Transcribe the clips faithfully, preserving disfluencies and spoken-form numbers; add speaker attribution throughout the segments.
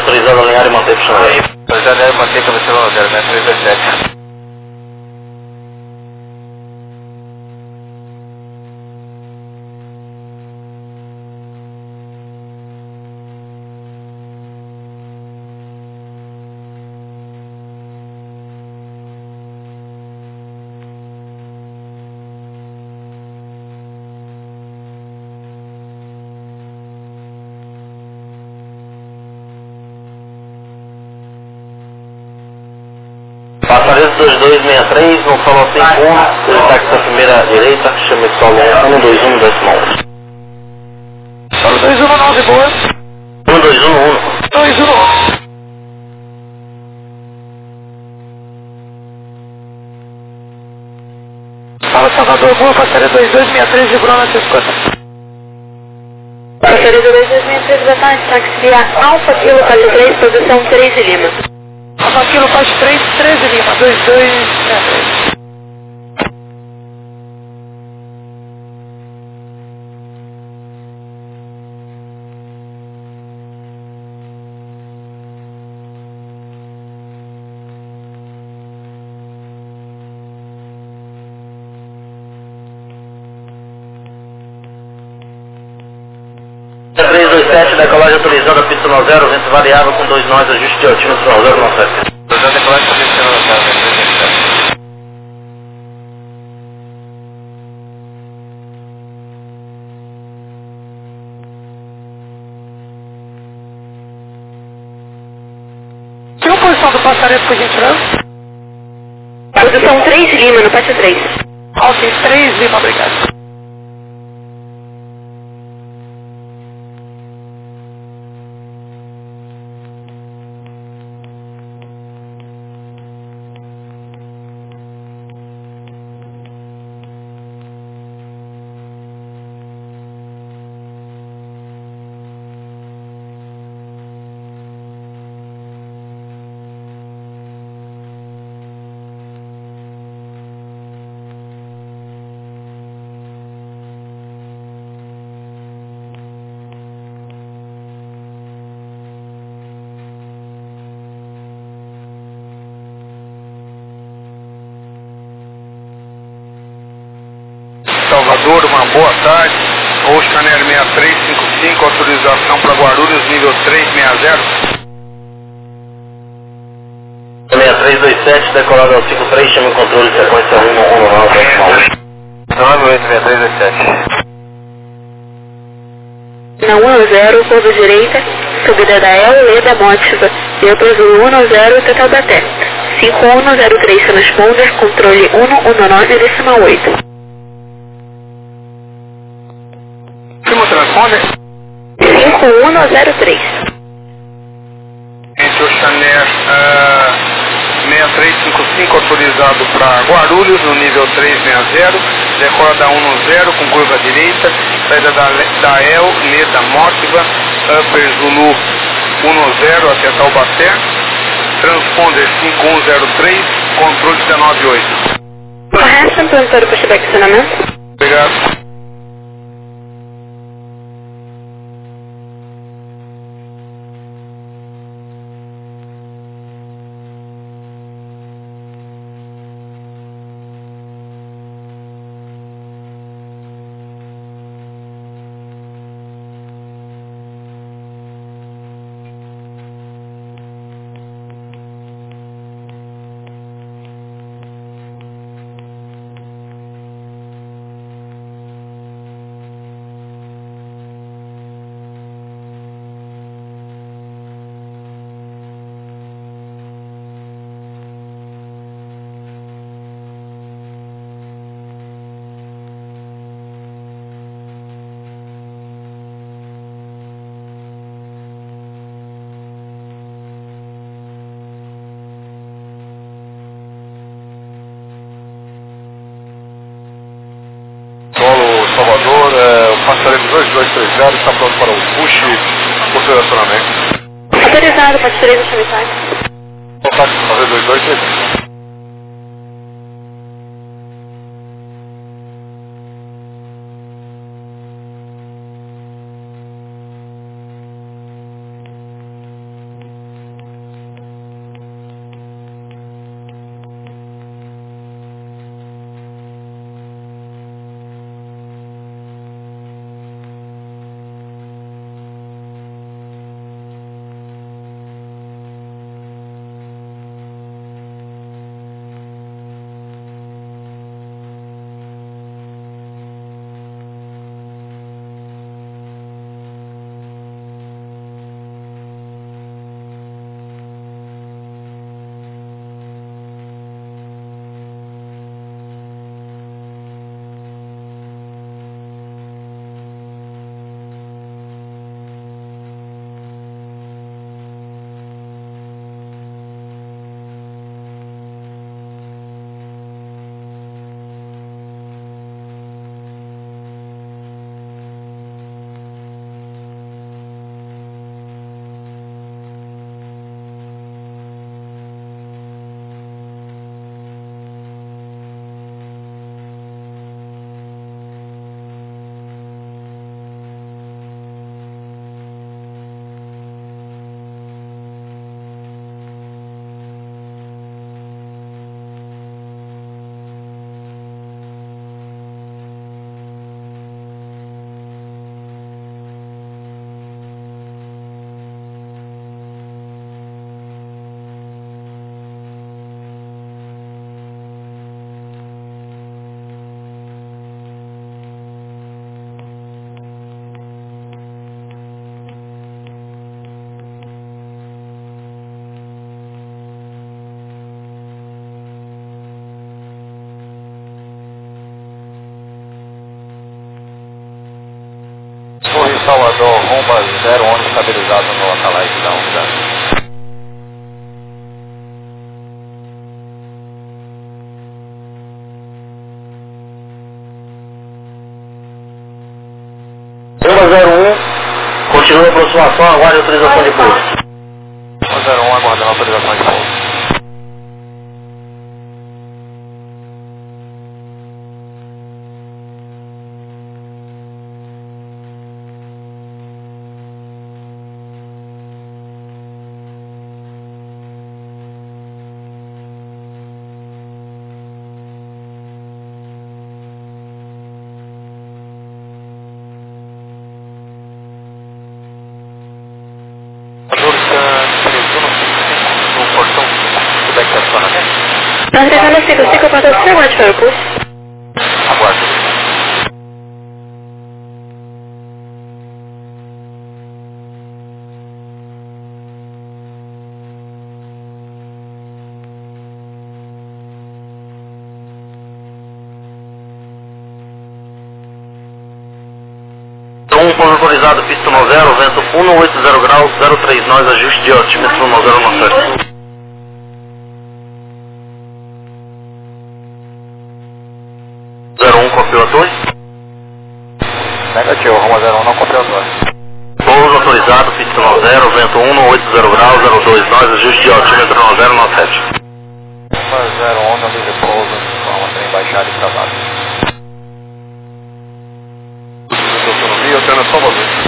Speaker 1: autorizado a alinhar e manter para o
Speaker 2: Aí, autorizado a alinhar e manter para o zero seis três dois sete.
Speaker 1: Passaredo dois dois seis três, no salão cinco um, ele está com a primeira direita, chama de salão um dois um, décimo um.
Speaker 2: Salão dois um nove, boa.
Speaker 1: um dois um um.
Speaker 2: dois um um. Fala Salvador, boa, passaredo dois dois seis três, de Bruna, te escuta.
Speaker 3: Passaredo dois dois seis três, Batalha, táxi Alfa Kilo quatro três, posição três de Lima.
Speaker 2: Alfa Kilo quatro três, três de Lima, dois dois seis três.
Speaker 1: três dois sete, decolagem autorizada, pista no zero, vento variável com dois nós, ajuste de altímetro no zero, não sete.
Speaker 2: Autorizado a decolagem para pista no zero, vento dois sete. Tem uma posição do passaredo, por gentileza?
Speaker 3: Posição três de Lima, no pátio três.
Speaker 2: Ok, três Lima, obrigado. Salvador, uma boa tarde. Oscar seis três cinco cinco, autorização para Guarulhos, nível três seis zero.
Speaker 1: seis três dois sete, decolado ao cinco três, chama o controle de sequência um um nove, décimo um.
Speaker 2: nove oito seis três dois sete.
Speaker 3: Na um zero, curva direita, subida da El, Leda Mótiva, Delta Azul um zero, total da Té. cinco um zero três, transponder, controle um um nove, decimal oito.
Speaker 2: Último transponder.
Speaker 3: cinco um zero três.
Speaker 2: Entre o Chanel uh, seis três cinco cinco, autorizado para Guarulhos, no nível três seis zero, decola da um zero com curva direita, saída da, da El, Leda Mótiva, Upper Zulu um zero até Taubaté, transponder cinco um zero três, controle dezenove oito.
Speaker 3: Correto, planejado para chegar acionamento.
Speaker 2: Obrigado. Salvador, é, o passaredo dois dois três zero está pronto para o push operacionamento.
Speaker 3: Autorizado, passaredo sanitário.
Speaker 2: Contato com fazer dois dois três zero.
Speaker 4: Salvador, Romba zero um estabilizado no localize da unidade.
Speaker 1: Romba zero um, continua a aproximação, aguarde autorização de pouso.
Speaker 4: Romba zero um, aguardando autorização de pouso.
Speaker 3: Antena cinco cinco, porta cinco, aguarde para o pulso.
Speaker 4: Aguarde.
Speaker 1: um, pouso autorizado, pista no zero, vento um oito zero graus, zero três nós, ajuste de altímetro no zero no sete. zero um, copiou a torre?
Speaker 4: Negativo, Roma zero um não copiou a torre.
Speaker 1: Pouso autorizado, pista no zero, vento um oito zero graus, zero dois nós, ajuste de altímetro no zero no sete.
Speaker 4: Roma zero um, não livre pouso, Roma trem baixado e travado. Autonomia, alternando só você.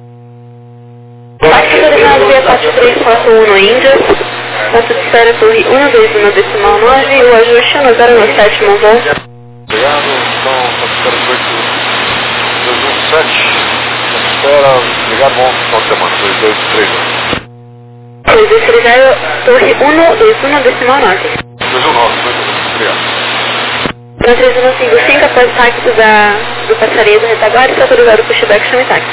Speaker 3: Taxi autorizado via quatro três quatro um no Índia. Ponto de espera torre um dois um decimal nove, o ajuste no zero no sétimo voo.
Speaker 4: Obrigado, então, espera dois um sete, espera, obrigado, bom final de semana, dois dois três um.
Speaker 3: dois dois três zero, torre um dois um decimal nove.
Speaker 4: dois um nove, dois um, obrigado.
Speaker 3: Então três um cinco cinco, após táxi da, do passareio da retaguarda, está autorizado o pushback chame táxi.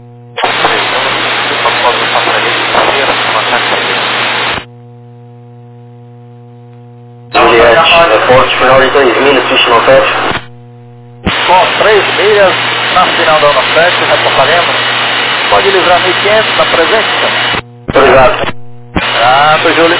Speaker 1: Juliette, reporte final de três milhas, pista no sete.
Speaker 4: Com três milhas na final da Ono sete, reportaremos. Pode livrar mil e quinhentos na presença.
Speaker 1: Obrigado.
Speaker 4: Obrigado, Júlio.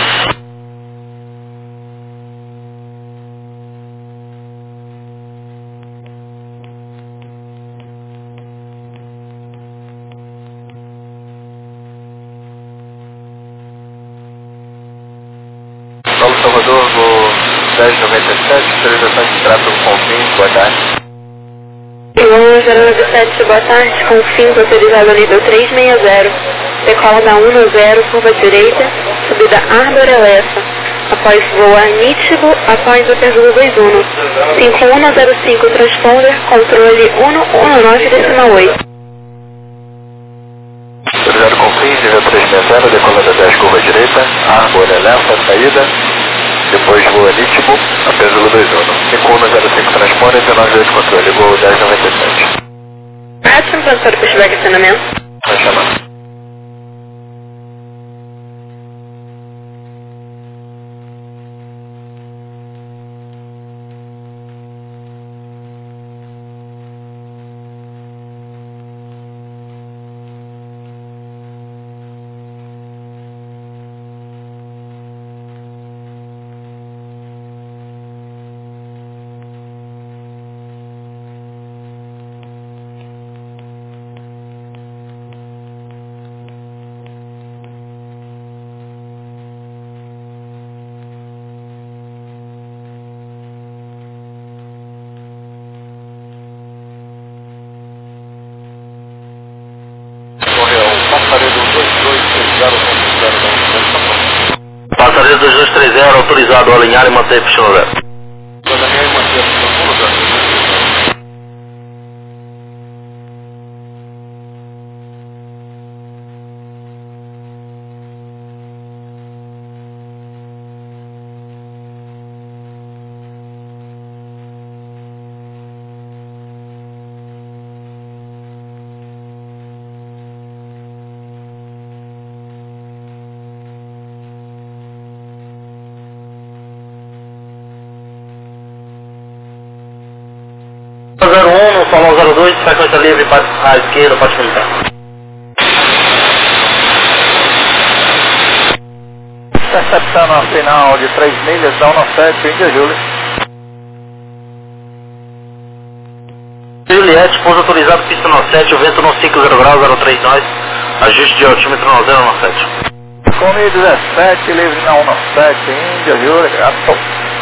Speaker 4: Paulo Salvador, voo dez noventa e sete, autorização de tráfego com fim, boa tarde.
Speaker 3: Voo zero nove sete, boa tarde, com fim autorizado nível trezentos e sessenta. Decola da um no zero, curva direita, subida Arbor Elessa. Após voar nítido, após o Perzulo dois um. cinco um zero cinco, transponder, controle um um nove decimal oito.
Speaker 4: Autorizado com fim, nível trezentos e sessenta, decola da dez, curva direita, Arbor Elessa, saída. Depois voa nítido, a Perzulo dois um. cinco um zero cinco, transponder, dezenove oito, controle, voo dez noventa e sete.
Speaker 3: Ótimo, professor, pushback acionamento.
Speaker 4: Vai chamar.
Speaker 1: Passaredo dois dois três zero, autorizado a alinhar e manter pista no zero. no salão zero dois, frequência livre à esquerda, pode comunicar.
Speaker 4: Interceptando a final de três milhas da um sete, Índia Júlia.
Speaker 1: Juliette, pouso autorizado, pista nove sete, o vento no cinco zero graus, zero três nós, ajuste de altímetro no zero nove sete.
Speaker 4: Comi dezessete, livre na um sete, Índia Júlia, gato.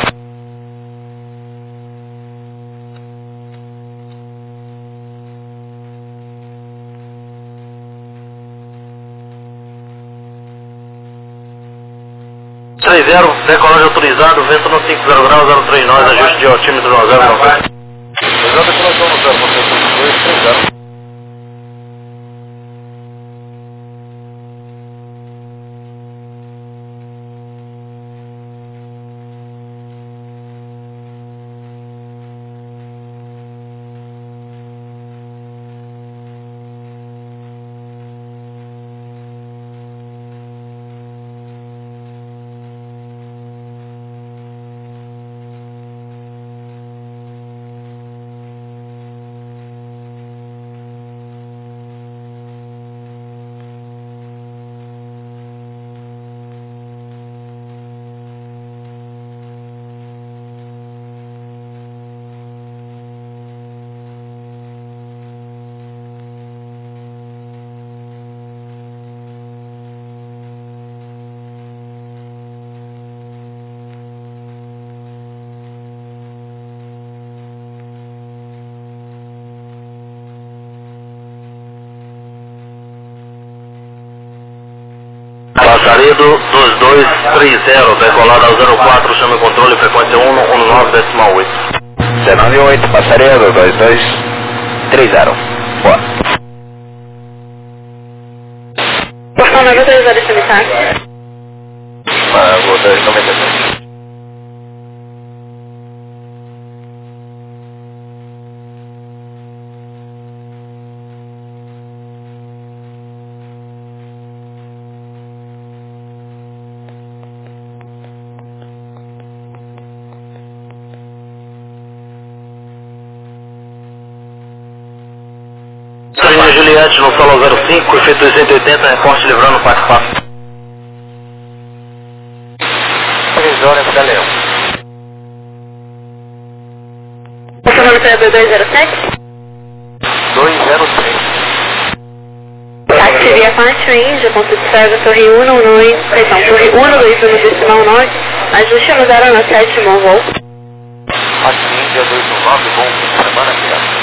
Speaker 1: três zero, decolagem autorizado, vento no cinco zero graus, zero três nós, ajuste de altímetro no zero nove sete.
Speaker 4: Exato, decolagem no zero dois, três zero.
Speaker 1: Passaredo dois dois três zero, decolada ao zero quatro, chama controle, frequência um um nove decimal oito.
Speaker 4: dezenove oito, Passaredo dois dois três zero. Boa.
Speaker 3: Portão nove autorizado esse habitat.
Speaker 4: Ah, vou dar noventa e dois.
Speaker 1: Linha Juliette no solo zero cinco, efeito duzentos e oitenta, reporte livrando quatro quatro.
Speaker 4: três horas para Leão.
Speaker 3: Portão nove dois zero sete.
Speaker 4: dois zero três.
Speaker 3: Táxi via quatro, Índia, ponto de serva, torre um um nove, perdão, torre um dois um decimal nove, ajuste no zero nove sete, bom voo.
Speaker 4: Aqui Índia dois um nove, bom fim de semana, obrigado.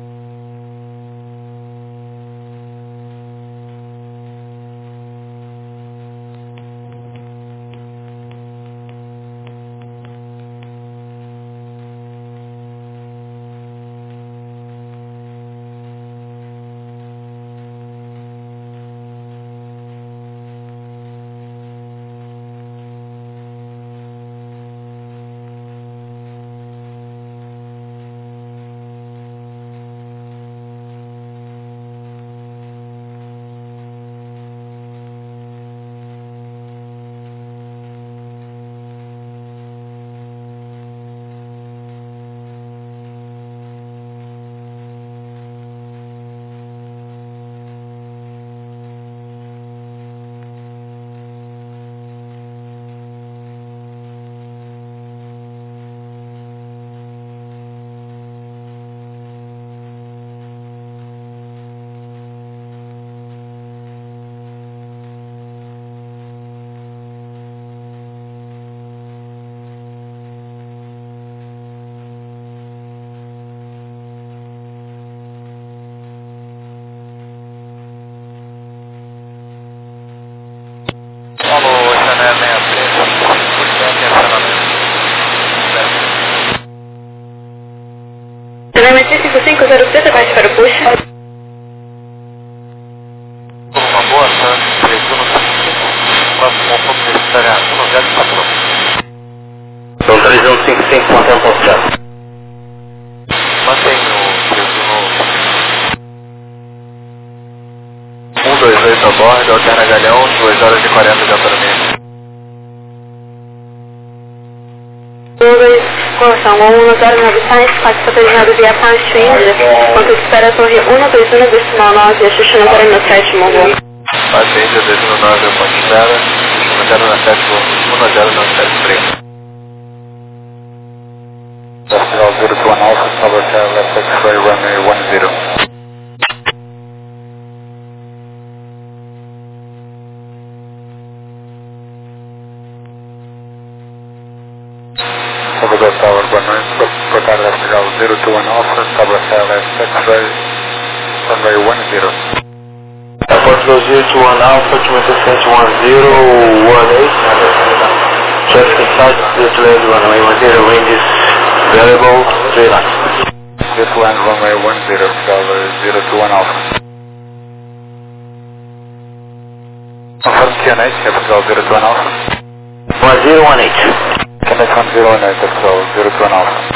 Speaker 4: Alô, Chanel sessenta e três,
Speaker 3: Telemetria cinco cinco zero três, bate para o push.
Speaker 4: uma boa tarde, três um cinco, próximo ao ponto necessário, um zero quatro.
Speaker 1: Então três um cinco cinco, mantém ponto zero.
Speaker 4: Mantém o três um um dois oito a bordo, alterna galhão, duas horas e quarenta de autonomia.
Speaker 3: dois, aproximação um um zero nove sete, quatro autorizado via Apache Índia, quanto espera a torre um dois um decimal nove, ajuste no zero no sétimo voo.
Speaker 4: Apache Índia dois um nove, ponto espera, ajuste no zero no sétimo, um zero no sétimo três. Nacional zero two one Alpha, Tower Tower, left X-ray, runway one zero. Salvador Tower, runway, Portar Nacional zero two one Alpha, Tower Tower, left X-ray, runway one zero.
Speaker 1: Portugal zero two one Alpha, twenty-seven one zero one eight. Traffic inside, clear to land, runway one zero, ranges variable, three lines.
Speaker 4: Clear to land, runway one zero, Tower zero two one Alpha. Confirm Q N H, Capital zero two one Alpha.
Speaker 1: one zero one eight.
Speaker 4: Q N H one zero one eight, Capital zero two one Alpha.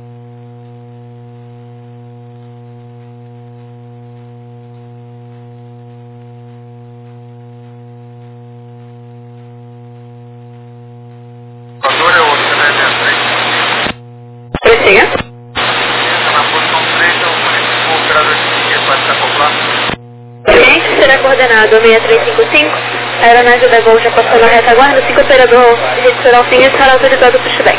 Speaker 3: Prossiga.
Speaker 2: Na posição três, o operador de guia pode se acoplar.
Speaker 3: Cliente será coordenado seis três cinco cinco, a aeronave da Gol já passou na retaguarda, cinco operador de rede será o fim e estará autorizado o pushback.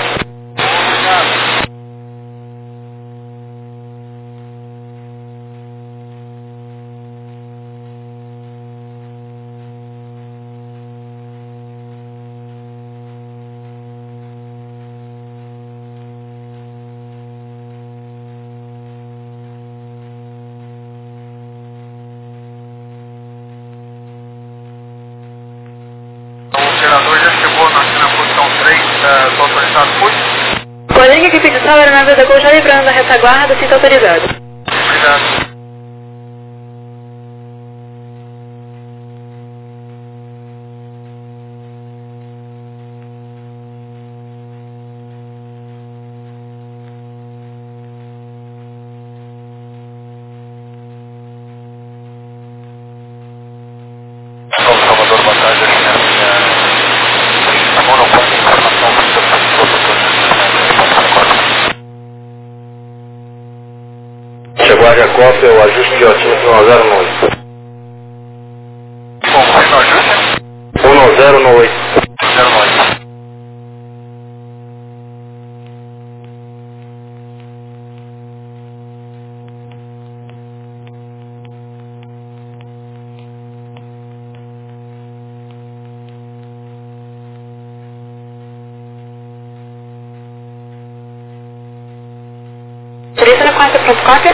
Speaker 2: O operador já chegou na, na posição três, estou autorizado, foi?
Speaker 3: Coordenada que a equipe de sala, a aeronave da Gol já livrando da retaguarda, cinto autorizado.
Speaker 2: Obrigado.
Speaker 4: Salvador, boa tarde, aqui na minha... Agora não pode informação do seu
Speaker 1: Chegou a Jacópia, o ajuste de altímetro um zero oito.
Speaker 4: Bom, foi no ajuste?
Speaker 1: um zero oito.
Speaker 4: zero oito.
Speaker 3: Autoriza na quarta pronto cópia.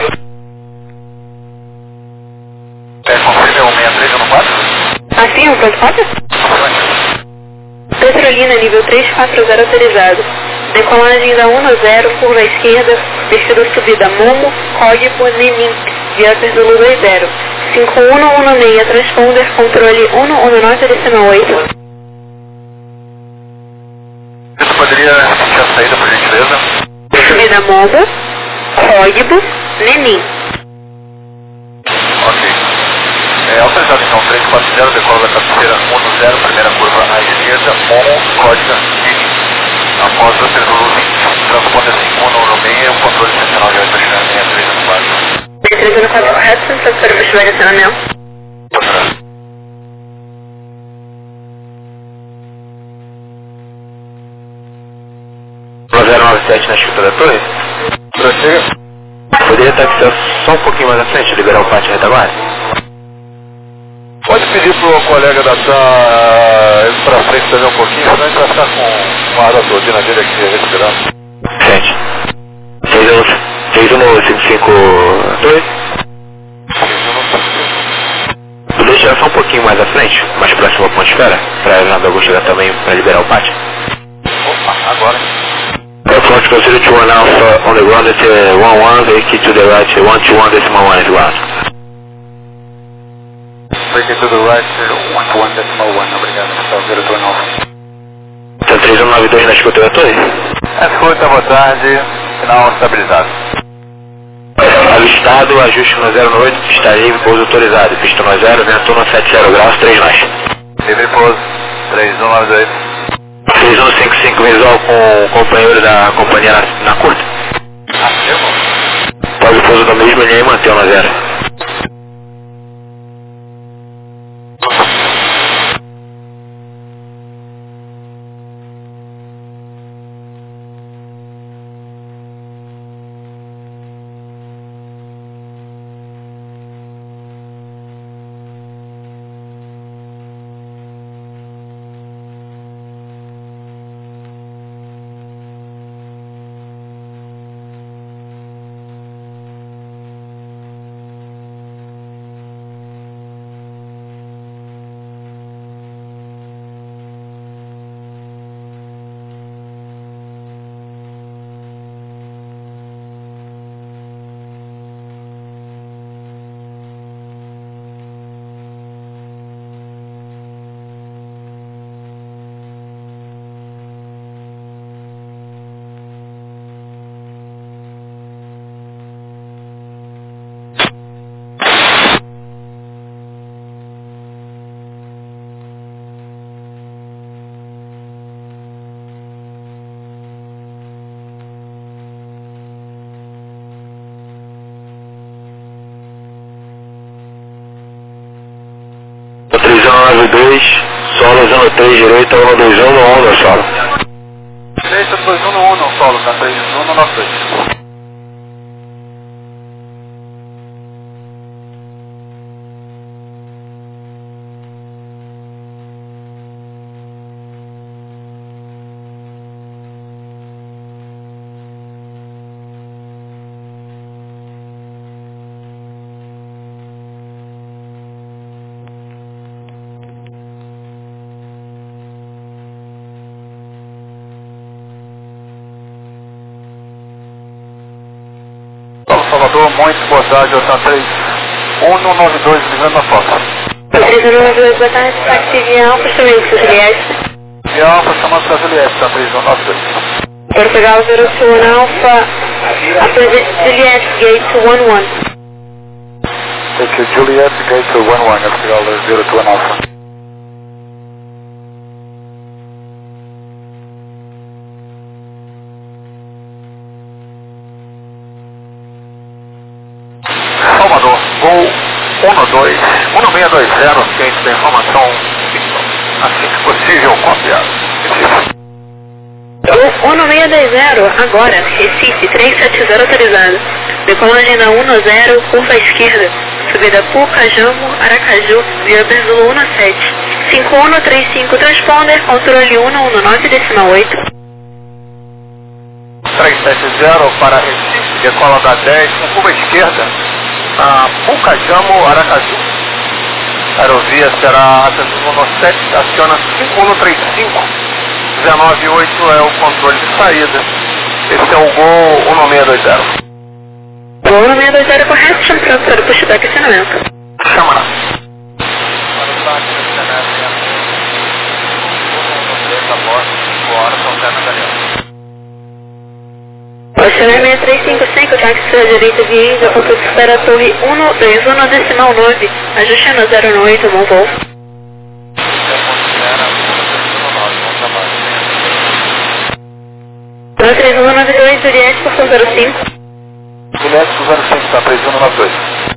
Speaker 4: É, confirma o seis três no quatro?
Speaker 3: Assim, o pronto cópia. Petrolina nível três quatro zero autorizado. Decolagem da um zero, curva à esquerda, vestido subida Momo, código Nenim, via Zulu dois zero. cinco um um seis, transponder, controle um um nove decimal oito.
Speaker 4: Você poderia repetir a saída, por gentileza?
Speaker 3: Subida Momo, código Nenim.
Speaker 4: Ok. É, autorizado então, três quatro zero, decola da cabeceira um zero, primeira curva à esquerda, Momo, código Nenim. Após o Zulu vinte, transponder cinco um um seis, o controle excepcional já vai fechar seis três no quatro.
Speaker 3: seis três no quatro correto, transfer para o pushback acionamento.
Speaker 1: um zero nove sete na escuta da torre.
Speaker 4: Prossiga.
Speaker 1: Poderia taxiar só um pouquinho mais à frente, liberar o pátio retaguarda?
Speaker 4: Pode pedir pro colega da T A ir pra frente também um pouquinho, senão a gente vai ficar com uma área todinha dele aqui respirando.
Speaker 1: Gente. seis um cinco cinco dois. Deixa só um pouquinho mais à frente, mais próximo à ponte esfera, para a aeronave da Gol chegar também para liberar o pátio.
Speaker 4: Opa, agora.
Speaker 1: Approach zero two one Alpha on the ground at uh, one one, vacate to the right, one two one decimal one is ground.
Speaker 4: Vacate to the right, one two one decimal one, obrigado, pessoal, zero two one Alpha.
Speaker 1: Então três um nove dois na escuta da torre?
Speaker 4: Escuta, boa tarde, sinal estabilizado.
Speaker 1: Avistado, ajuste no zero oito, pista livre, pouso autorizado, pista no zero, vento no sete zero graus, três nós.
Speaker 4: Livre pouso, três um nove dois.
Speaker 1: três um cinco cinco visual com o companheiro da companhia na, na curta. Pode pouso da mesma linha e manter na zero. três um nove dois, solo zero três direita, um dois um no um no solo.
Speaker 4: Direita dois um no um no solo, tá três um no nove dois. Salvador, Monte, boa tarde, J três um nove dois, ligando na foto.
Speaker 3: três um nove dois, boa tarde, táxi via Alfa, chamando para Juliette.
Speaker 4: Via Alfa, chamando para Juliette, tá três um nove dois.
Speaker 3: Portugal zero two one Alpha, opposite Juliette, gate one one.
Speaker 4: Take you, Juliette, gate one one, Portugal zero two one Alpha. Salvador, Gol um dois um seis dois zero, quente da informação assim que possível, copiado.
Speaker 3: um seis dois zero, agora, Recife, três sete zero autorizado. Decolagem na um zero, curva à esquerda. Subida Pucajamo, Aracaju, via Zulu um sete. cinco um três cinco, transponder, controle um um nove, decimal oito.
Speaker 4: três sete zero para Recife, decola da dez, com curva à esquerda. A Pucajamo, Aracaju. Aerovia será atenção no sete, aciona cinco um três cinco, um nove oito é o controle de saída. Esse é o Gol um seis dois zero.
Speaker 3: Gol um seis dois zero correto, chama para o pushback acionamento.
Speaker 4: Chama.
Speaker 3: Oceanar seis três cinco cinco, táxi à direita via Índia, concurso para a torre um dois um decimal nove, ajuste no zero oito, bom voo. três um nove dois, Juliette, por zero cinco.
Speaker 4: Juliette, por zero cinco, tá, três um nove dois.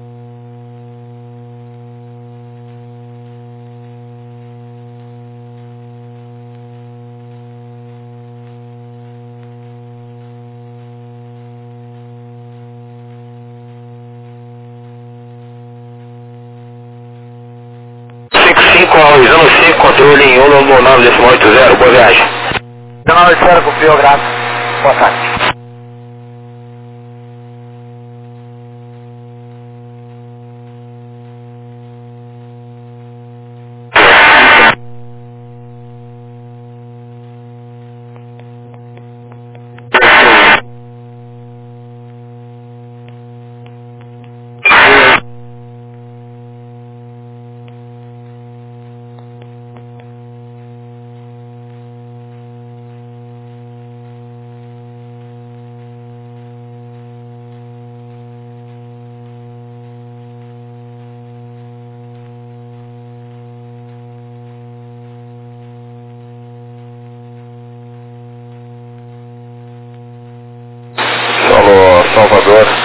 Speaker 1: cinco avisando cinco, controle em um no nove decimal oito zero, boa viagem.
Speaker 4: nove zero, confio, graças. Boa tarde.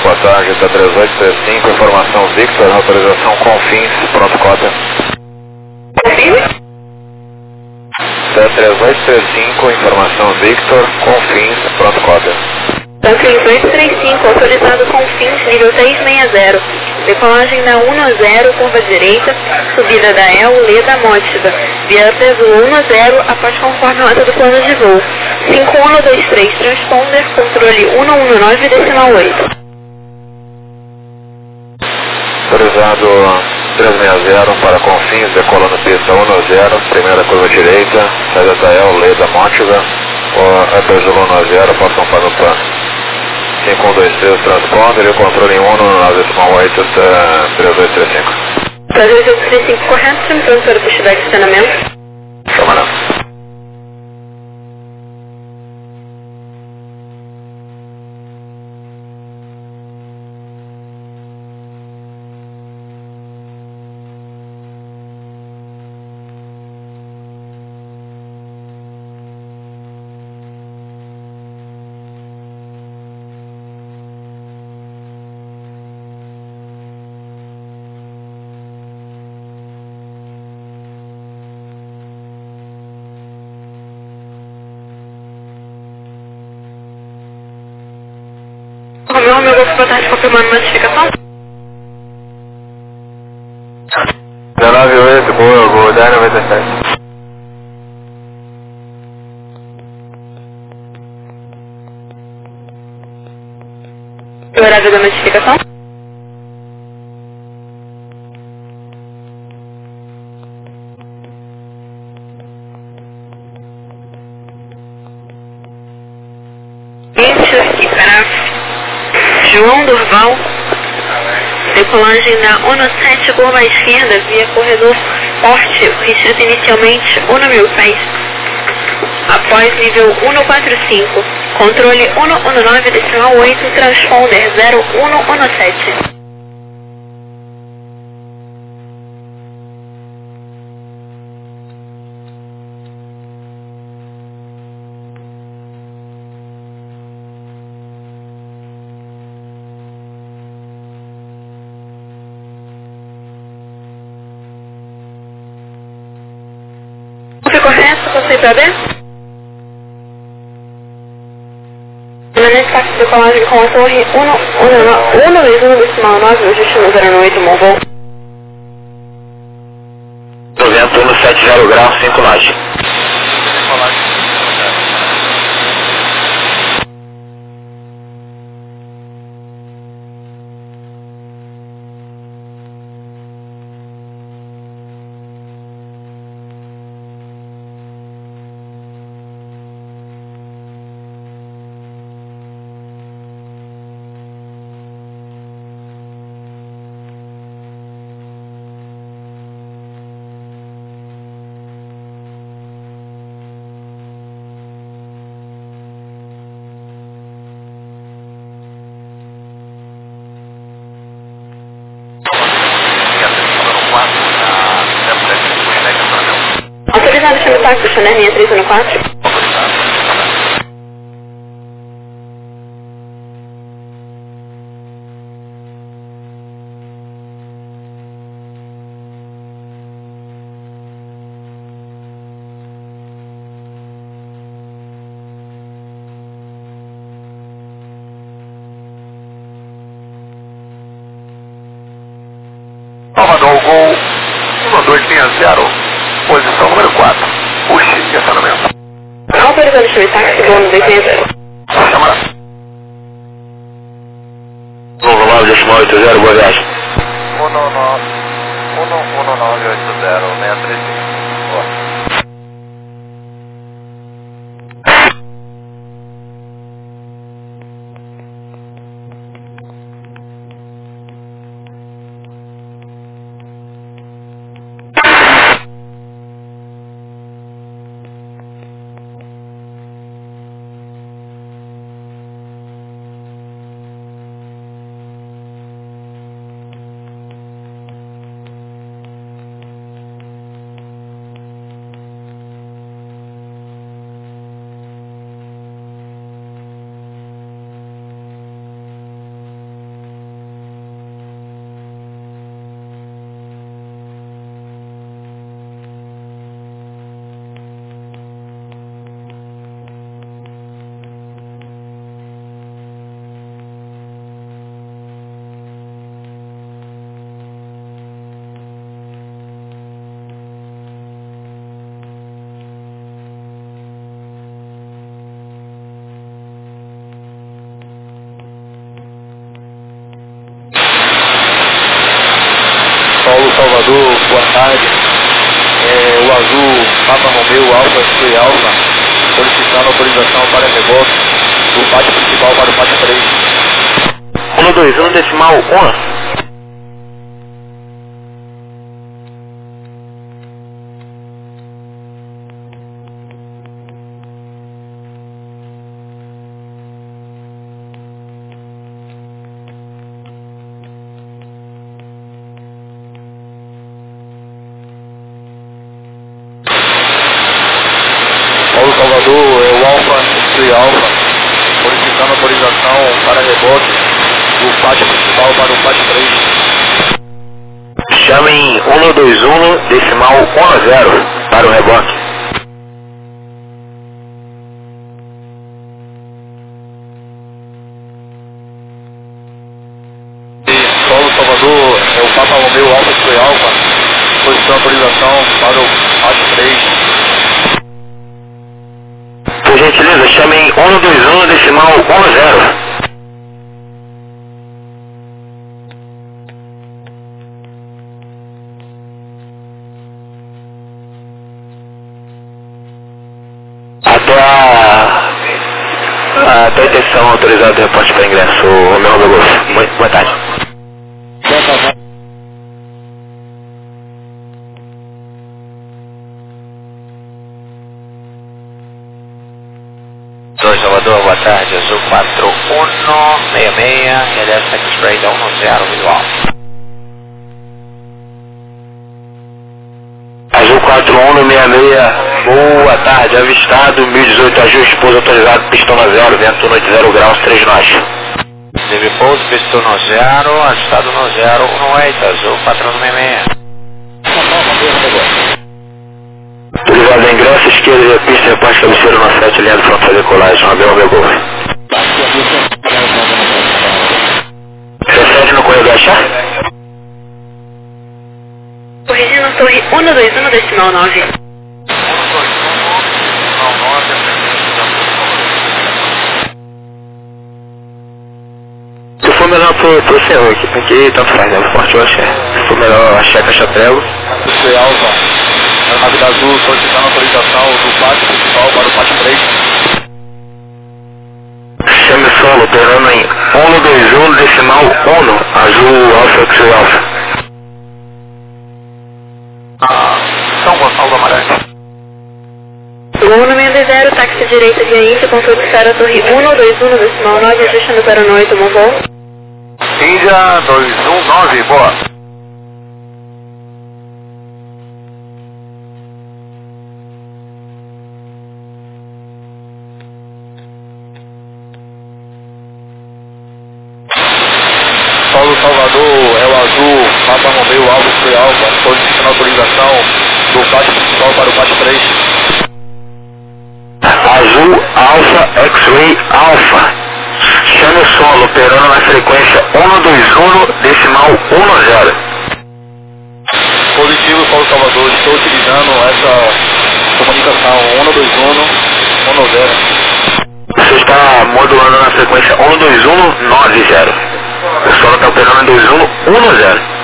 Speaker 4: boa tarde, está três oito três cinco, informação Victor, autorização Confins, pronto, cópia.
Speaker 3: Confins?
Speaker 4: Está três oito três cinco, informação Victor, Confins, pronto, cópia.
Speaker 3: Está três oito três cinco, autorizado Confins, nível trezentos e sessenta. Decolagem da um zero, curva direita, subida da E L, Leda Mótida, via peso um zero, após conforme a rota do plano de voo. cinco um dois três, transponder, controle um um nove, decimal oito.
Speaker 4: Autorizado trezentos e sessenta para Confins, decolando pista um zero, primeira curva direita, saída da E L, Leda Mótida, a peso um zero, pode conforme o plano. cinco um dois três, transponder e o controle um um nove, decimal oito, três oito três cinco.
Speaker 3: três oito três cinco, correto, transmissão para a pista de estacionamento.
Speaker 4: Chama
Speaker 3: Romeu, meu golpe, boa tarde, confirmando notificação.
Speaker 4: dezenove oito, boa, vou dar noventa e sete.
Speaker 3: O horário da notificação? Índio aqui para João Durval, decolagem da ONU sete, curva à esquerda, via corredor Porte, restrito inicialmente um mil pés, após nível um quatro cinco, controle um um nove, decimal oito, transponder zero um um sete. Foi correto? Você para ver? Nesse táxi de decolagem com a torre um dois um, decimal nove, o destino zero oito, Monvoo.
Speaker 1: Vento um sete zero grau, cinco laje.
Speaker 3: Autorizado chama o táxi, Chanel, linha três um quatro.
Speaker 4: Salvador, Gol um dois seis zero, posição número quatro, puxe estacionamento.
Speaker 3: Autorizado chama o táxi, Gol um dois seis zero.
Speaker 4: Chama.
Speaker 1: Novo nove, decimal oito zero, boa viagem.
Speaker 4: um nove oito zero, seis três cinco. Boa. Paulo Salvador, boa tarde. É, o azul, Papa Romeu, Alfa, X-Ray Alfa, solicitando autorização para reboque do pátio principal para o pátio três.
Speaker 1: um dois um decimal um.
Speaker 4: Paulo Salvador, é o Alfa, X-Ray Alfa, solicitando autorização para reboque do pátio principal para o pátio três.
Speaker 1: Chamem um dois um decimal um zero para o reboque.
Speaker 4: E Paulo Salvador, é o Papa Romeu, Alfa, X-Ray Alfa, solicitando autorização para o pátio três.
Speaker 1: Por gentileza, chamem um dois um decimal um zero. Até a... Até a intenção autorizada de reporte para ingresso, o meu nome é Muito boa tarde.
Speaker 5: Oi, Salvador, boa tarde. Azul quatro um seis seis, L S X-Ray da um zero visual.
Speaker 1: Azul quatro um seis seis, boa tarde, avistado, mil e dezoito ajuste, pouso autorizado, pistão no zero, vento noite zero graus, três nós.
Speaker 5: Teve pouso, pistão no zero, ajustado no zero, um oito, Azul quatro um seis seis.
Speaker 1: Autorizado ingresso, esquerda da pista, repórter cabeceiro no sete, linha do front fazer colagem, Abel meu gol. dezessete no corredor achar?
Speaker 3: Corrigindo torre um dois um decimal nove.
Speaker 1: Se for melhor pro, pro senhor aqui, porque tanto faz, né? O forte eu achei. Se for melhor achar caixa prego.
Speaker 4: X-Ray Alfa. A nave da Azul solicitando autorização do pátio principal para o pátio três.
Speaker 1: Chame solo, operando em um dois um decimal um, Azul Alfa X-Ray Alfa.
Speaker 4: Ah, São Gonçalo do Amarante.
Speaker 3: Gol no seis zero, táxi direita via Índia, controle de Sara, torre um dois um decimal nove, ajuste no zero nove, tomou voo.
Speaker 4: Índia dois um nove, boa. Paulo Salvador, é o azul, Papa Romeu, Alfa, X-Ray Alfa, solicitando autorização do pátio principal para o pátio três.
Speaker 1: Azul Alfa X-Ray Alfa. Chame solo, operando na frequência um dois um decimal um zero.
Speaker 4: Positivo, Paulo Salvador, estou utilizando essa comunicação um dois um um zero.
Speaker 1: Você está modulando na frequência um dois um nove zero. O solo está operando em dois um um zero.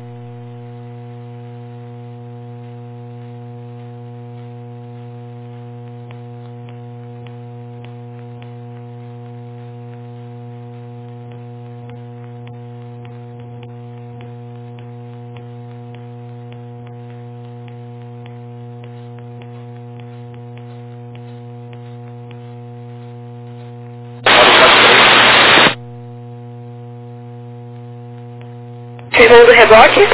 Speaker 3: Segundo rebote.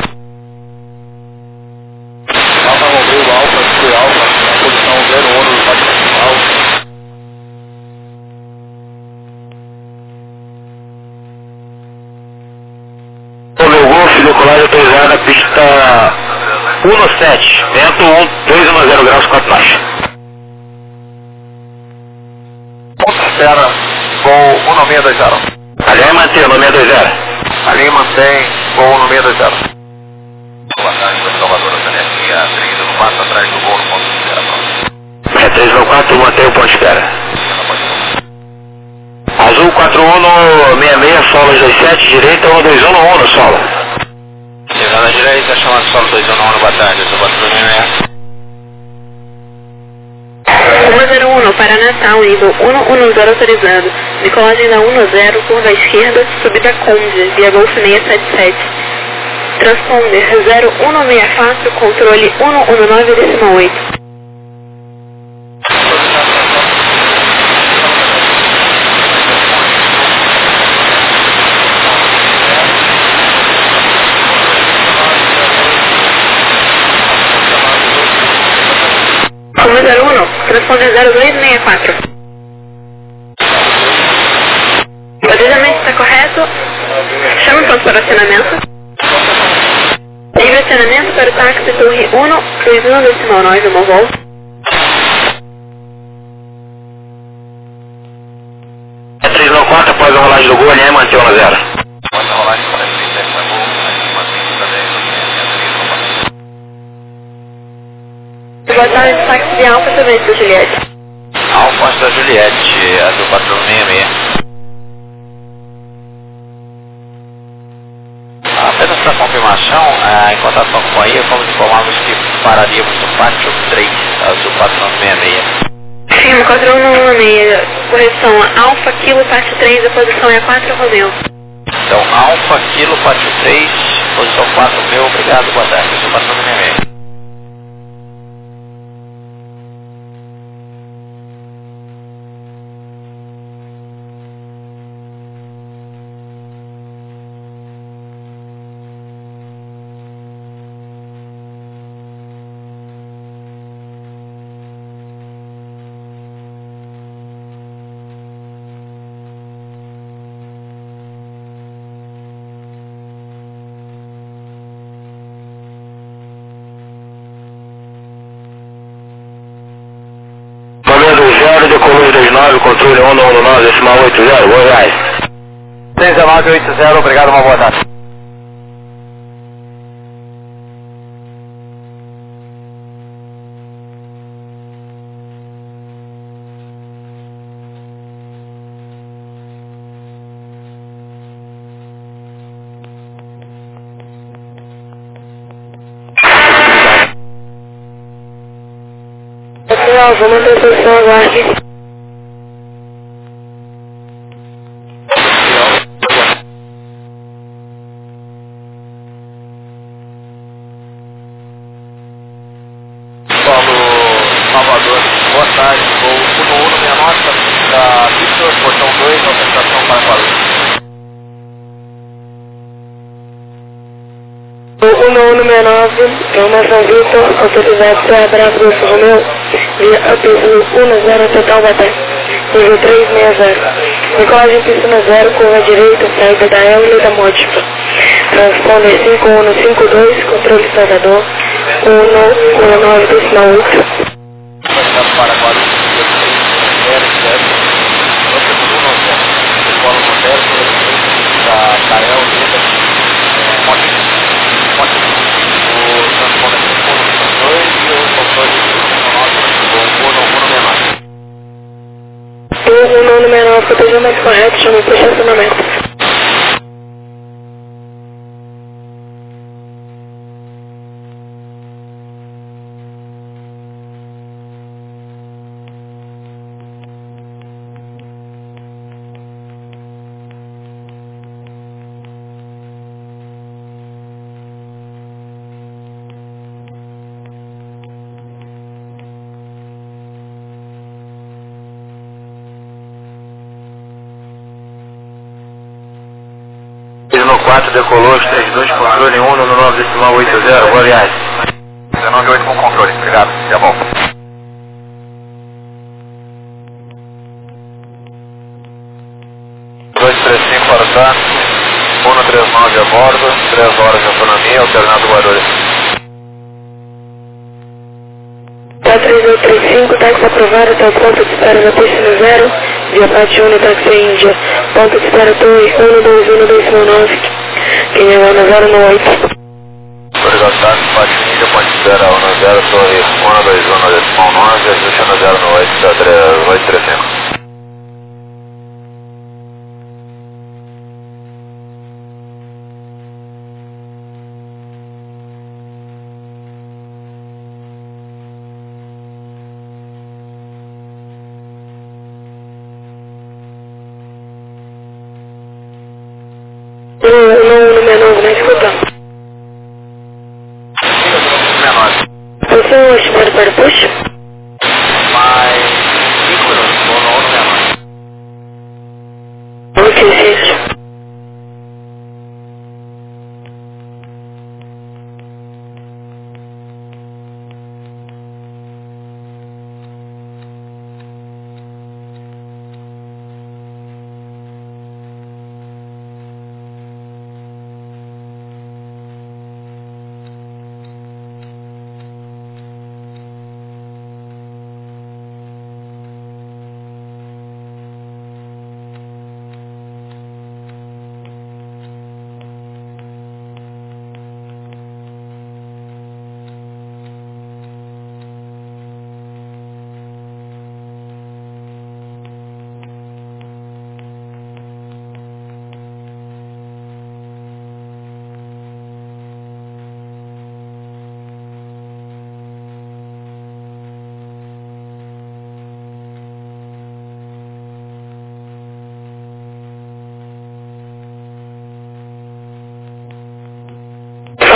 Speaker 4: Papa Romeu, Alfa, X-Ray Alfa, na posição zero um no pátio principal.
Speaker 1: O meu golfe, decolagem autorizada na pista um sete, vento dois um zero graus, quatro nós.
Speaker 4: Ponto espera, voo um nove seis dois zero.
Speaker 1: Aliás, mantém no seis dois zero.
Speaker 4: Ali mantém, voo no seis dois zero.
Speaker 5: Boa tarde, Salvador, energia três no quatro, atrás do voo no ponto de espera.
Speaker 1: É três no quatro, mantém o ponto de espera. Azul quatro um seis seis, solo dois sete, direita um dois um no solo.
Speaker 5: Chegando à direita, chamado solo dois um um, boa tarde, Azul quatro seis meia.
Speaker 3: um zero um para Natal, nível um um zero autorizado. Decolagem da um zero, curva à esquerda, subida Conde, via Golf seiscentos e setenta e sete. Transponder zero um seis quatro, controle um um nove décimo oito. um zero um, transponder zero dois seis quatro. O deslizamento está correto. Chama o ponto para acionamento. Livre acionamento para o táxi Torre um, dois um décimo nove, uma volta.
Speaker 1: É três nove quatro, após a rolagem do gol, L M, mantém um zero.
Speaker 4: Após a rolagem, parece que tem essa gol, acima cinco dez,
Speaker 3: Boa tarde, táxi de Alfa também, do Juliette.
Speaker 5: Alfa da Juliette, Azul quatro um seis seis. Apenas para confirmação, eh, em contato com a companhia, fomos informados que pararíamos no pátio três, Azul quatro um seis seis.
Speaker 3: Sim, quatro um um seis, correção, Alfa, Kilo, parte três, a posição é quatro, Romeu.
Speaker 5: Então, Alfa, Kilo, pátio três, posição quatro, meu, obrigado, boa tarde, Azul quatro um seis seis.
Speaker 1: zero, decolou dois nove, controle um um nove, decimal oito zero, Goiás.
Speaker 4: seis nove oito zero, obrigado, uma boa tarde.
Speaker 3: Pessoal, vou manter a posição, aguarde.
Speaker 4: Paulo Salvador, boa tarde, vou um um seis nove da Victor, portão dois, autorização para Guarulhos.
Speaker 3: um um seis nove, informação Vitor, autorizado para Bravo Grupo Romeu, via Apeslu um zero, total bater, nível três seis zero. Decolagem pista zero, curva à direita, saída da Eula e da Módica. Transponder cinco um cinco dois, controle Salvador, um um nove décimo oito.
Speaker 4: Autorizado para Guarulhos, zero zero, escola moderna, da Cael, Módica. O transponder cinco um dois e o controle um um
Speaker 3: um um seis nove, protegimento correto, chama o estacionamento.
Speaker 1: quatro, decolou, três dois, controle um um nove decimal oito zero, Goiás.
Speaker 4: dezenove oito com controle, obrigado, até a volta. dois três cinco para o táxi, um três nove a bordo, três horas de autonomia, alternado Guarulhos.
Speaker 3: três oito três cinco, táxi aprovado até o ponto de espera da pista zero, via parte um, táxi Índia, ponto de espera Torre um dois um décimo nove, quem é no zero no oito.
Speaker 4: Obrigado, táxi, parte Índia, ponto de espera um zero, Torre um dois um décimo nove, ajuste no zero no oito, oito três cinco.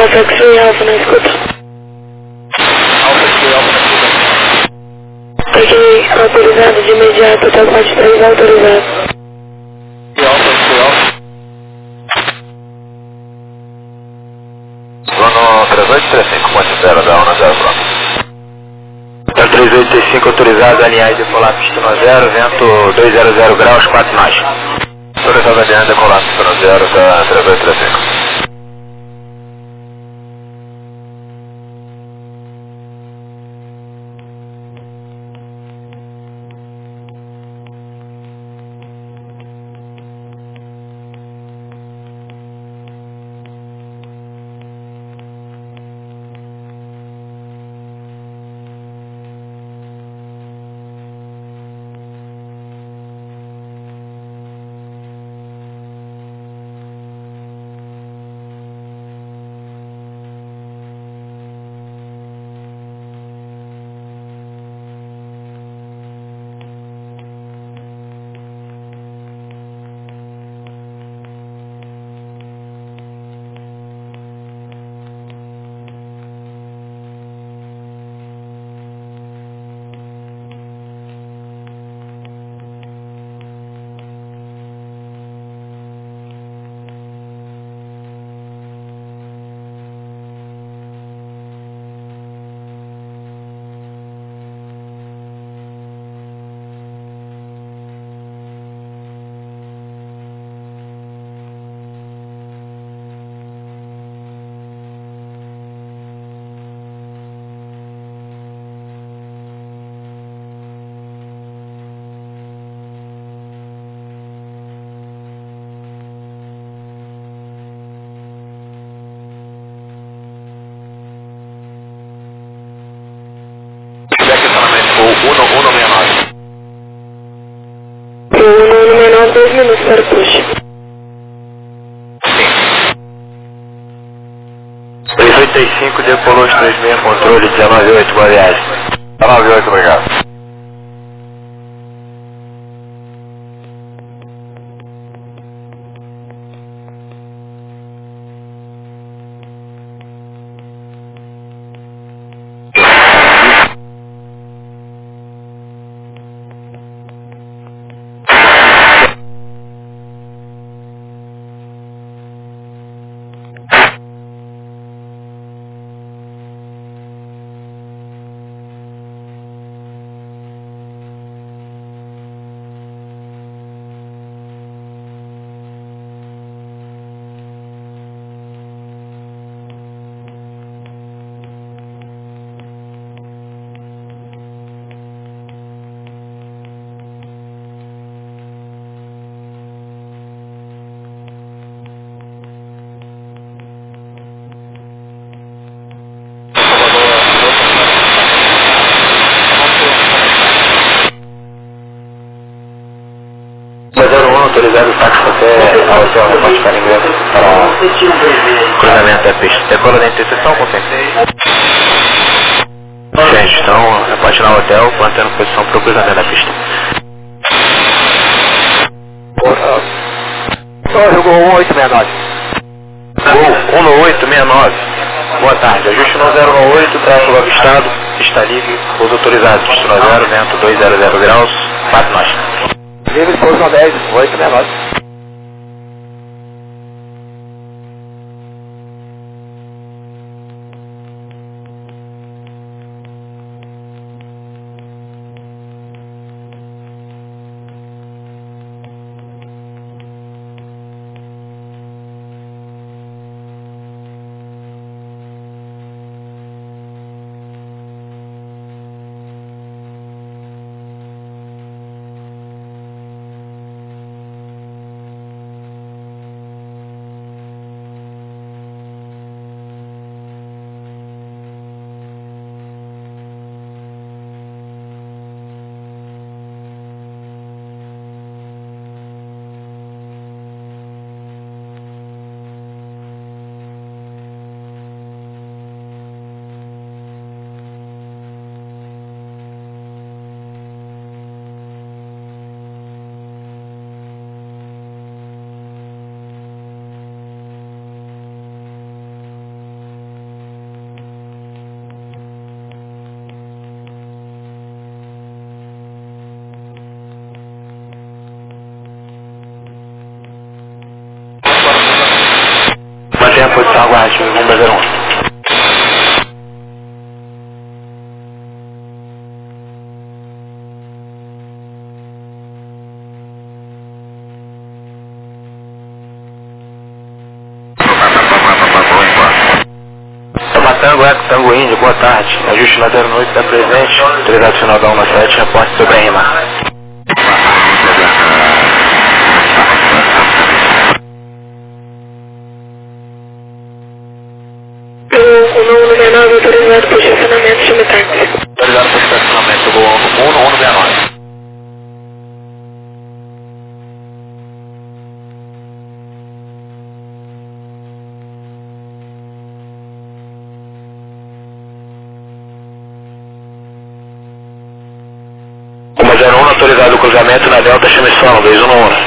Speaker 3: Alfa X-Ray, Alfa na escuta.
Speaker 2: Alfa X-Ray, Alfa na escuta.
Speaker 3: Take autorizado de imediato, até o quatro três autorizado.
Speaker 2: E Alfa X-Ray, Alfa.
Speaker 4: Plano três oito três cinco, ponte zero, da um zero, pronto.
Speaker 1: Hotel três oito três cinco autorizado, alinhar e decolar pista no zero, vento dois zero zero graus, quatro nós.
Speaker 4: Autorizado alinhar e decolar pista no zero, da três oito três cinco.
Speaker 2: Uno, uno sessenta e nove.
Speaker 3: O Uno sessenta e nove, dois minutos para o push.
Speaker 1: três oito três cinco, decolou os três seis, controle dezenove oito, boa viagem.
Speaker 4: dezenove oito, obrigado.
Speaker 1: Autorizado o táxi até ao hotel Repórter Caringueiro para cruzamento da pista. Decola da interseção, consciência. Gente, então, repórter no hotel, mantendo posição para o cruzamento da pista.
Speaker 4: Só jogou um oito seis nove.
Speaker 1: Gol um oito seis nove. Boa tarde, ajuste no zero um oito, tráfego avistado, pista livre, pouso autorizado, destino zero, vento dois zero zero graus, quatro nós.
Speaker 4: Livre, pouso no dez, oito seis nove.
Speaker 1: Então aguarde, número zero um. Tango Eco, Tango Índio, boa tarde. Ajuste na zero oito, da presente. Autorizado final da um sete, reporte sobre a R I M A.
Speaker 3: O número sessenta e nove autorizado por estacionamento, chame táxi.
Speaker 1: Autorizado por estacionamento, voo um um sessenta e nove. zero um, autorizado o cruzamento na Delta, chame solo, dois um um.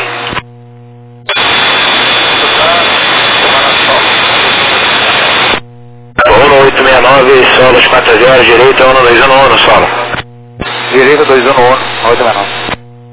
Speaker 1: um oito seis nove, solos quatro zero, direita um dois um um, solo. Direita dois um um, oito seis nove.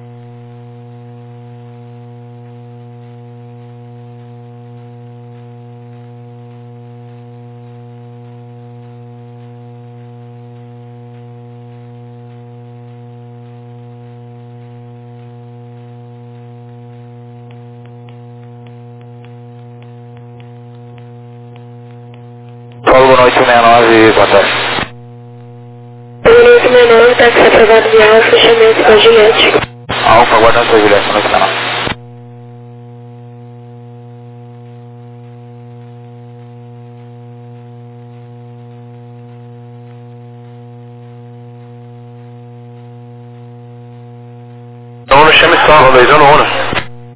Speaker 1: oito seis nove, boa tarde.
Speaker 3: oito seis nove, táxi aprovado de Alfa, chamamento da Juliette.
Speaker 1: Alfa, aguardando sua Juliette, oito seis nove. Então, chame solo, dois um um.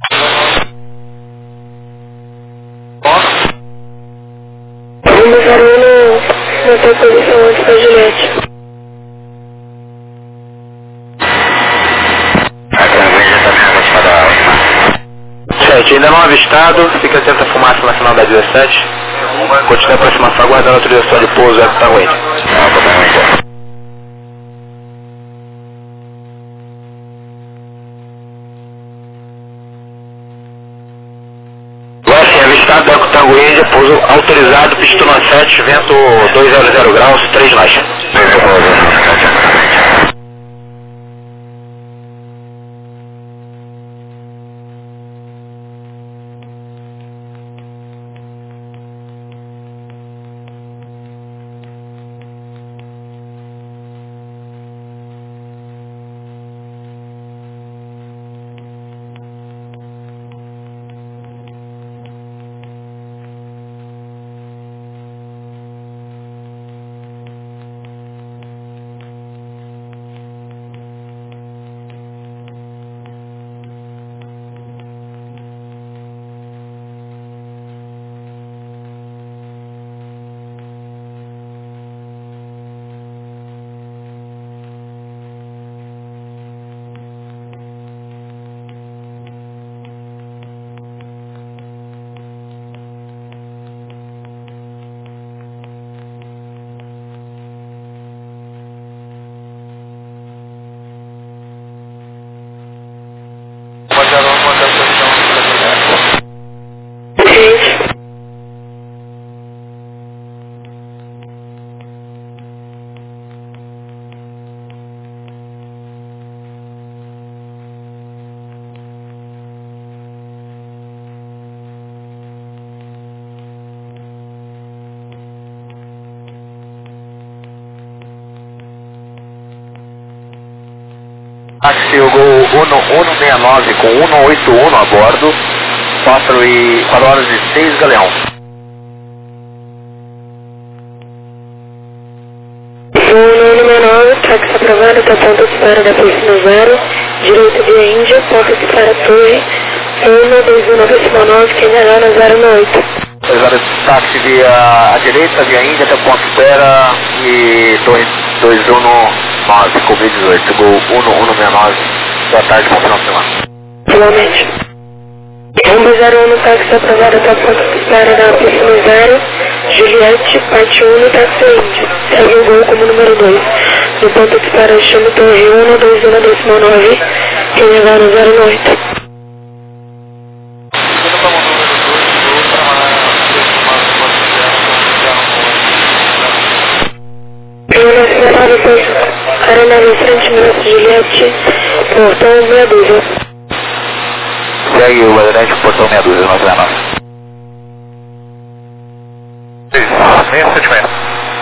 Speaker 3: zero um na sua posição antes da Juliette.
Speaker 1: Sete, ainda não avistado, fica atento à fumaça na final da dezessete. Continue a aproximação, aguardando a autorização de pouso, Eco Tango Índio. Avistado, Eco Tango Índia, pouso autorizado, pistona sete, vento duzentos graus, três nós. Táxi o Gol um um seis nove com um oito um a bordo, quatro e quatro horas e seis Galeão.
Speaker 3: um um seis nove, táxi aprovado, da ponta de espera da Piscina Zero, direito de Índia, ponta de espera Torre, um dois um nove nove, que ainda é na zero oito.
Speaker 1: Autorizado táxi via a direita, via Índia, até ponto de espera e Torre dois um nove, Covid dezoito, Gol um um seis nove, boa tarde, bom final de semana.
Speaker 3: Igualmente. um zero um no táxi aprovado, até ponto de espera da Piscina Zero, Juliette, parte um no táxi Índia. Segue o Gol como número dois. No ponto de espera, chama Torre um dois um dois nove, que ainda é na zero oito.
Speaker 2: Número dois, para
Speaker 3: Aeronave frente minuto Juliette, portão meia dúzia.
Speaker 4: Segue o Bandeirantes, portão meia dúzia, nove nove. Isso, seis sete seis.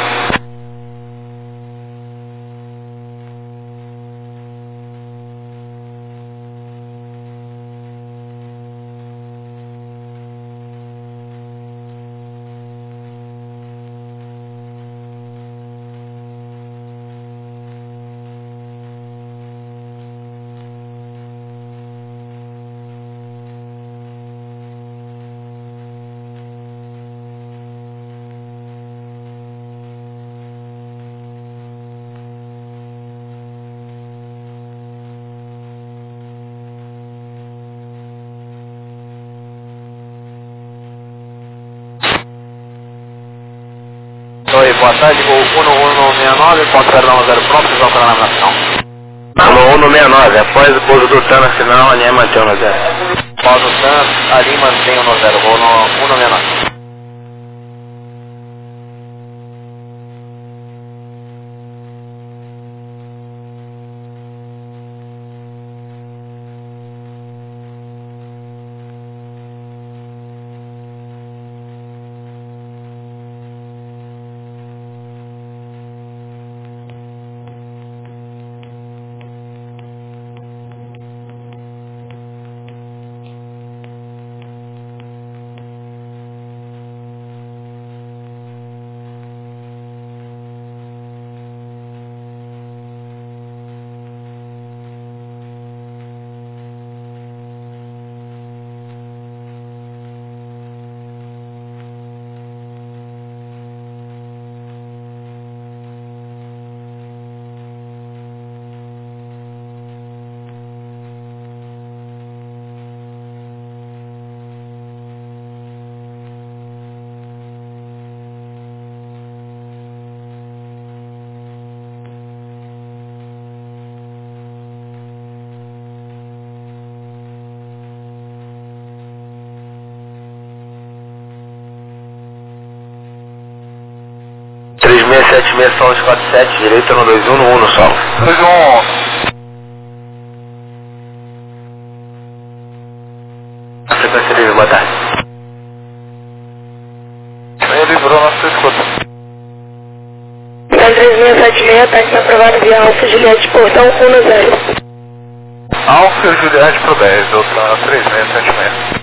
Speaker 4: Oi, boa tarde, o um um seis nove, ponto zero nove zero pronto, vocês vão para a navegação.
Speaker 1: Alô, um um seis nove, após o pouso do Tana final, a linha mantém o no zero.
Speaker 5: Após o Tana, ali mantém o no zero, vou no um um seis nove.
Speaker 1: três seis sete seis, Sol quatro sete, direita no dois um, no um no Sol.
Speaker 4: dois um.
Speaker 1: Sequência livre, boa tarde.
Speaker 4: Ele livrou nossa escuta.
Speaker 3: três seis sete seis, táxi aprovado via Alfa Juliette, portão um no zero.
Speaker 4: Alfa Juliette pro dez, outra três seis sete seis.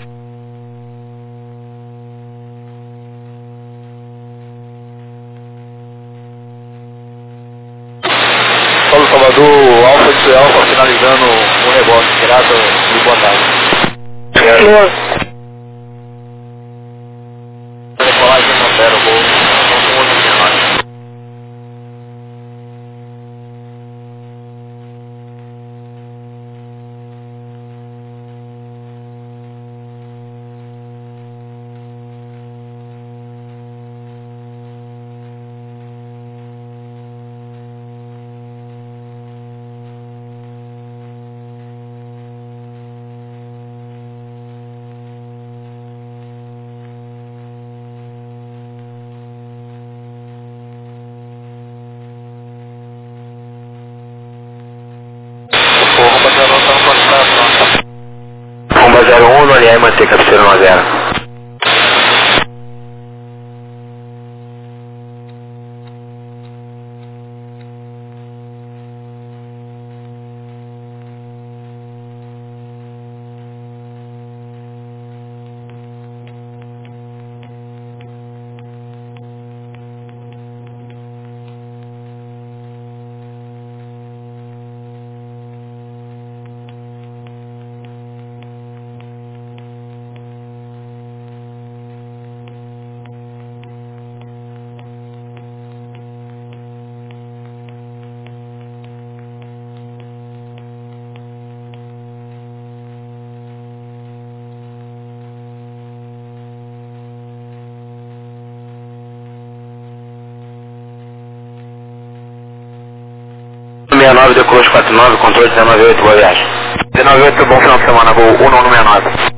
Speaker 1: Paulo Salvador, Alfa de Alfa, finalizando o negócio, tirado de boa tarde.
Speaker 3: Boa.
Speaker 1: Decolagem no zero, vou no um no seis nove. Bomba zero um, no aliar e manter cabeceira no zero. seis nove, decolou quatro nove, controle dezenove oito, boa viagem. dezenove oito, bom final de semana, voo um um seis nove.